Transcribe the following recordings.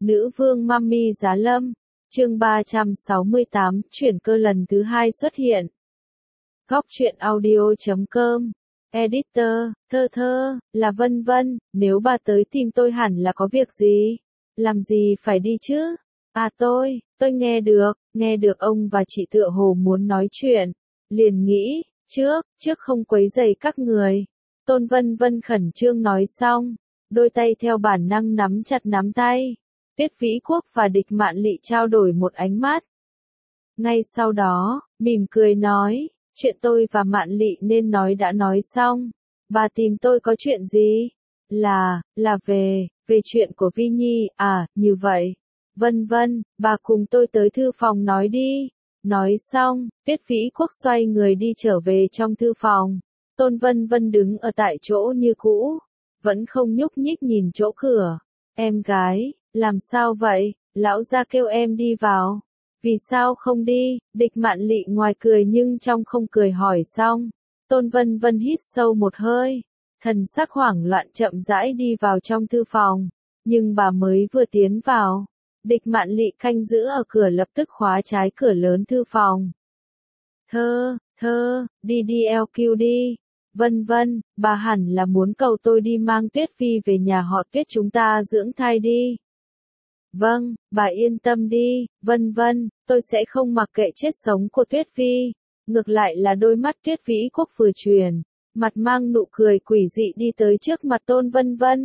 Nữ vương Mummy Giá Lâm, chương 368, chuyển cơ lần thứ 2 xuất hiện. Góc truyện audio.com, editor, thơ, là Vân Vân, nếu bà tới tìm tôi hẳn là có việc gì? Làm gì phải đi chứ? À tôi nghe được ông và chị tựa hồ muốn nói chuyện. Liền nghĩ, trước không quấy rầy các người. Tôn Vân Vân khẩn trương nói xong, đôi tay theo bản năng nắm chặt nắm tay. Tiết Vĩ Quốc và Địch Mạn Lị trao đổi một ánh mắt. Ngay sau đó, mỉm cười nói, chuyện tôi và Mạn Lị nên nói đã nói xong. Bà tìm tôi có chuyện gì? Là về chuyện của Vi Nhi, à, như vậy. Vân Vân, bà cùng tôi tới thư phòng nói đi. Nói xong, Tiết Vĩ Quốc xoay người đi trở về trong thư phòng. Tôn Vân Vân đứng ở tại chỗ như cũ, vẫn không nhúc nhích nhìn chỗ cửa. Em gái, làm sao vậy? Lão gia kêu em đi vào. Vì sao không đi? Địch Mạn Lị ngoài cười nhưng trong không cười hỏi xong. Tôn Vân Vân hít sâu một hơi, thần sắc hoảng loạn chậm rãi đi vào trong thư phòng. Nhưng bà mới vừa tiến vào, Địch Mạn Lị canh giữ ở cửa lập tức khóa trái cửa lớn thư phòng. Thơ, đi LQ đi. Vân Vân, bà hẳn là muốn cầu tôi đi mang Tuyết Phi về nhà họ Tuyết chúng ta dưỡng thai đi. Vâng, bà yên tâm đi, Vân Vân, tôi sẽ không mặc kệ chết sống của Tuyết Phi. Ngược lại là đôi mắt Tuyết Vĩ Quốc vừa chuyển, mặt mang nụ cười quỷ dị đi tới trước mặt Tôn Vân Vân.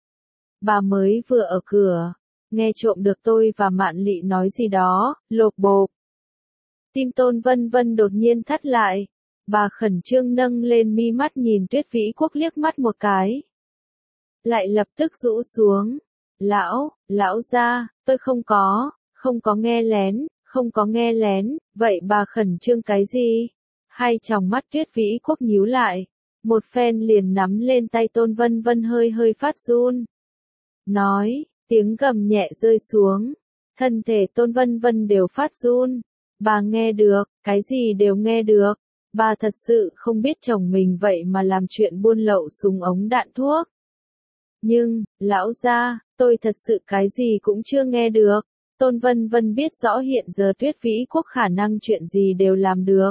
Bà mới vừa ở cửa, nghe trộm được tôi và Mạn Lị nói gì đó, lộp bộp. Tim Tôn Vân Vân đột nhiên thắt lại. Bà khẩn trương nâng lên mi mắt nhìn Tuyết Vĩ Quốc liếc mắt một cái. Lại lập tức rũ xuống. Lão gia, tôi không có nghe lén, vậy bà khẩn trương cái gì? Hai tròng mắt Tuyết Vĩ Quốc nhíu lại. Một phen liền nắm lên tay Tôn Vân Vân hơi phát run. Nói, tiếng gầm nhẹ rơi xuống. Thân thể Tôn Vân Vân đều phát run. Bà nghe được, cái gì đều nghe được. Bà thật sự không biết chồng mình vậy mà làm chuyện buôn lậu súng ống đạn thuốc. Nhưng, lão gia, tôi thật sự cái gì cũng chưa nghe được. Tôn Vân Vân biết rõ hiện giờ Tuyết Vĩ Quốc khả năng chuyện gì đều làm được.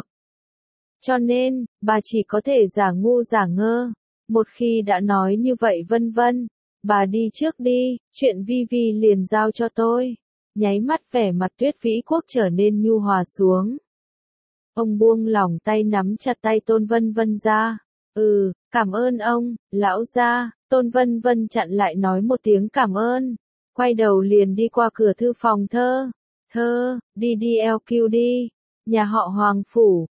Cho nên, bà chỉ có thể giả ngu giả ngơ. Một khi đã nói như vậy Vân Vân, bà đi trước đi, chuyện Vi Vi liền giao cho tôi. Nháy mắt vẻ mặt Tuyết Vĩ Quốc trở nên nhu hòa xuống. Ông buông lỏng tay nắm chặt tay Tôn Vân Vân ra. Cảm ơn ông, lão gia. Tôn Vân Vân chặn lại nói một tiếng cảm ơn. Quay đầu liền đi qua cửa thư phòng Thơ, đi LQ đi. Nhà họ Hoàng Phủ,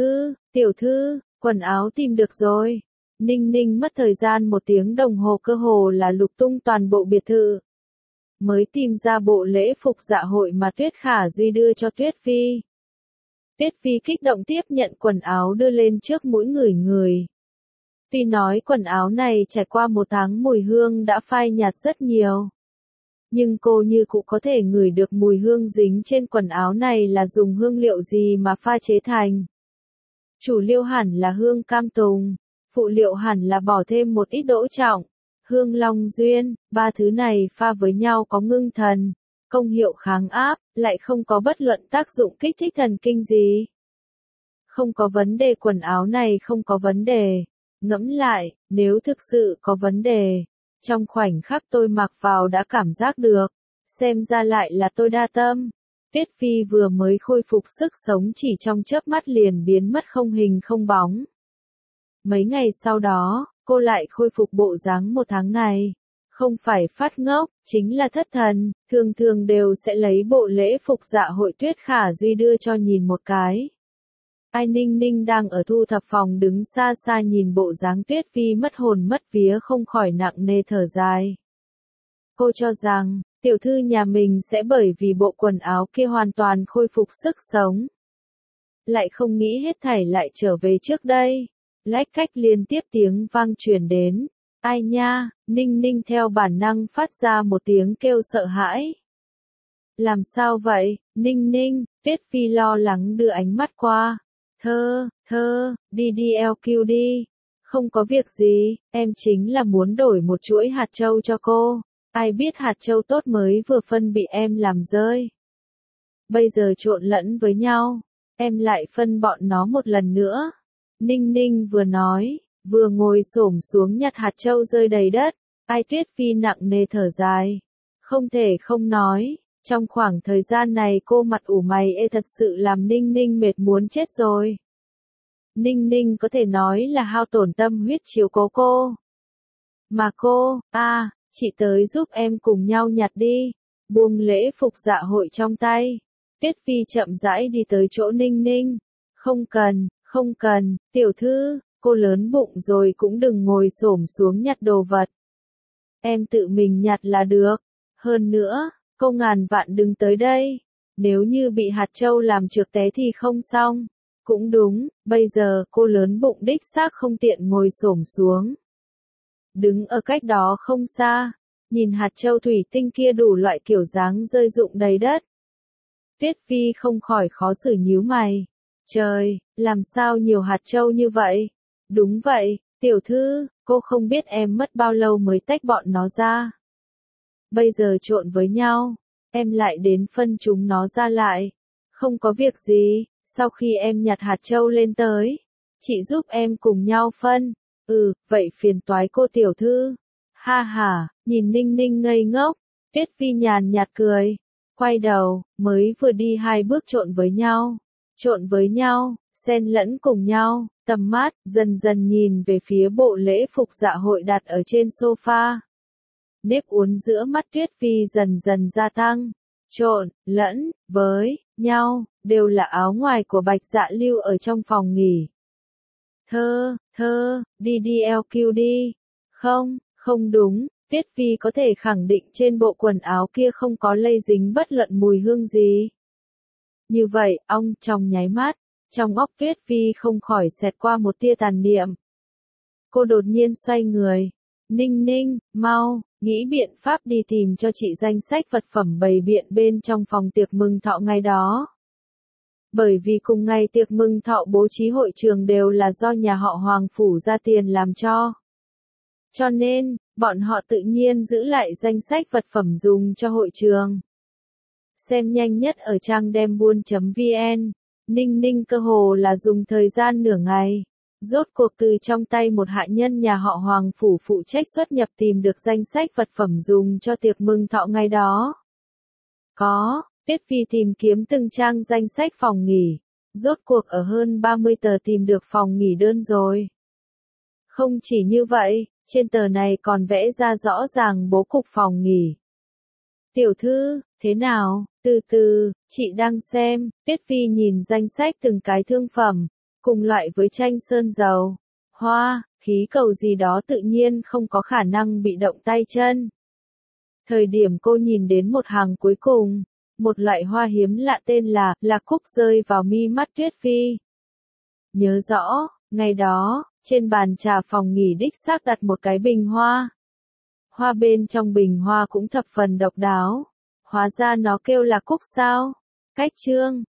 tiểu thư, quần áo tìm được rồi. Ninh Ninh mất thời gian 1 tiếng đồng hồ cơ hồ là lục tung toàn bộ biệt thự. Mới tìm ra bộ lễ phục dạ hội mà Tuyết Khả Duy đưa cho Tuyết Phi. Tuyết Phi kích động tiếp nhận quần áo đưa lên trước mũi người. Tuy nói quần áo này trải qua 1 tháng mùi hương đã phai nhạt rất nhiều. Nhưng cô như cũng có thể ngửi được mùi hương dính trên quần áo này là dùng hương liệu gì mà pha chế thành. Chủ liệu hẳn là hương cam tùng, phụ liệu hẳn là bỏ thêm một ít đỗ trọng, hương long duyên, 3 thứ này pha với nhau có ngưng thần, công hiệu kháng áp, lại không có bất luận tác dụng kích thích thần kinh gì. Không có vấn đề, quần áo này không có vấn đề. Ngẫm lại, nếu thực sự có vấn đề, trong khoảnh khắc tôi mặc vào đã cảm giác được, xem ra lại là tôi đa tâm. Tuyết Phi vừa mới khôi phục sức sống chỉ trong chớp mắt liền biến mất không hình không bóng. Mấy ngày sau đó, cô lại khôi phục bộ dáng 1 tháng này. Không phải phát ngốc, chính là thất thần, thường đều sẽ lấy bộ lễ phục dạ hội Tuyết Khả Duy đưa cho nhìn một cái. Ai Ninh Ninh đang ở thu thập phòng đứng xa xa nhìn bộ dáng Tuyết Phi mất hồn mất vía không khỏi nặng nề thở dài. Cô cho rằng, tiểu thư nhà mình sẽ bởi vì bộ quần áo kia hoàn toàn khôi phục sức sống. Lại không nghĩ hết thảy lại trở về trước đây. Lách cách liên tiếp tiếng vang truyền đến. Ai nha, Ninh Ninh theo bản năng phát ra một tiếng kêu sợ hãi. Làm sao vậy, Ninh Ninh? Tuyết Phi lo lắng đưa ánh mắt qua. Thơ, đi LQ đi. Không có việc gì, em chính là muốn đổi một chuỗi hạt châu cho cô. Ai biết hạt châu tốt mới vừa phân bị em làm rơi. Bây giờ trộn lẫn với nhau, em lại phân bọn nó một lần nữa. Ninh Ninh vừa nói, vừa ngồi xổm xuống nhặt hạt châu rơi đầy đất. Ai Tuyết Phi nặng nề thở dài. Không thể không nói, trong khoảng thời gian này cô mặt ủ mày thật sự làm Ninh Ninh mệt muốn chết rồi. Ninh Ninh có thể nói là hao tổn tâm huyết chiếu cố cô. Mà cô, chị tới giúp em cùng nhau nhặt đi. Buông lễ phục dạ hội trong tay. Tuyết Phi chậm rãi đi tới chỗ Ninh Ninh. Không cần, tiểu thư, cô lớn bụng rồi cũng đừng ngồi xổm xuống nhặt đồ vật. Em tự mình nhặt là được. Hơn nữa, cô ngàn vạn đừng tới đây. Nếu như bị hạt châu làm trượt té thì không xong. Cũng đúng, bây giờ cô lớn bụng đích xác không tiện ngồi xổm xuống. Đứng ở cách đó không xa, nhìn hạt châu thủy tinh kia đủ loại kiểu dáng rơi rụng đầy đất. Tuyết Phi không khỏi khó xử nhíu mày. Trời, làm sao nhiều hạt châu như vậy? Đúng vậy, tiểu thư, cô không biết em mất bao lâu mới tách bọn nó ra. Bây giờ trộn với nhau, em lại đến phân chúng nó ra lại. Không có việc gì, sau khi em nhặt hạt châu lên tới, chị giúp em cùng nhau phân. Vậy phiền toái cô tiểu thư. Ha ha, nhìn Ninh Ninh ngây ngốc, Tuyết Phi nhàn nhạt cười. Quay đầu, mới vừa đi 2 bước trộn với nhau, xen lẫn cùng nhau, tầm mắt dần dần nhìn về phía bộ lễ phục dạ hội đặt ở trên sofa. Nếp uốn giữa mắt Tuyết Phi dần dần gia tăng, trộn, lẫn, với, nhau, đều là áo ngoài của Bạch Dạ Lưu ở trong phòng nghỉ. Đi LQ đi. Không đúng, Tuyết Phi có thể khẳng định trên bộ quần áo kia không có lây dính bất luận mùi hương gì. Như vậy, trong nháy mắt, trong óc Tuyết Phi không khỏi xẹt qua một tia tàn niệm. Cô đột nhiên xoay người. Ninh Ninh, mau, nghĩ biện pháp đi tìm cho chị danh sách vật phẩm bày biện bên trong phòng tiệc mừng thọ ngày đó. Bởi vì cùng ngày tiệc mừng thọ bố trí hội trường đều là do nhà họ Hoàng phủ ra tiền làm cho. Cho nên, bọn họ tự nhiên giữ lại danh sách vật phẩm dùng cho hội trường. Xem nhanh nhất ở trang dembuôn.vn, Ninh Ninh cơ hồ là dùng thời gian nửa ngày. Rốt cuộc từ trong tay một hạ nhân nhà họ Hoàng phủ phụ trách xuất nhập tìm được danh sách vật phẩm dùng cho tiệc mừng thọ ngày đó. Tuyết Phi tìm kiếm từng trang danh sách phòng nghỉ. Rốt cuộc ở hơn 30 tờ tìm được phòng nghỉ đơn rồi. Không chỉ như vậy, trên tờ này còn vẽ ra rõ ràng bố cục phòng nghỉ. Tiểu thư, thế nào? Từ từ, chị đang xem. Tuyết Phi nhìn danh sách từng cái thương phẩm, cùng loại với tranh sơn dầu, hoa, khí cầu gì đó tự nhiên không có khả năng bị động tay chân. Thời điểm cô nhìn đến một hàng cuối cùng, một loại hoa hiếm lạ tên là cúc rơi vào mi mắt Tuyết Phi. Nhớ rõ, ngày đó, trên bàn trà phòng nghỉ đích xác đặt một cái bình hoa. Hoa bên trong bình hoa cũng thập phần độc đáo. Hóa ra nó kêu là cúc sao? Cách chương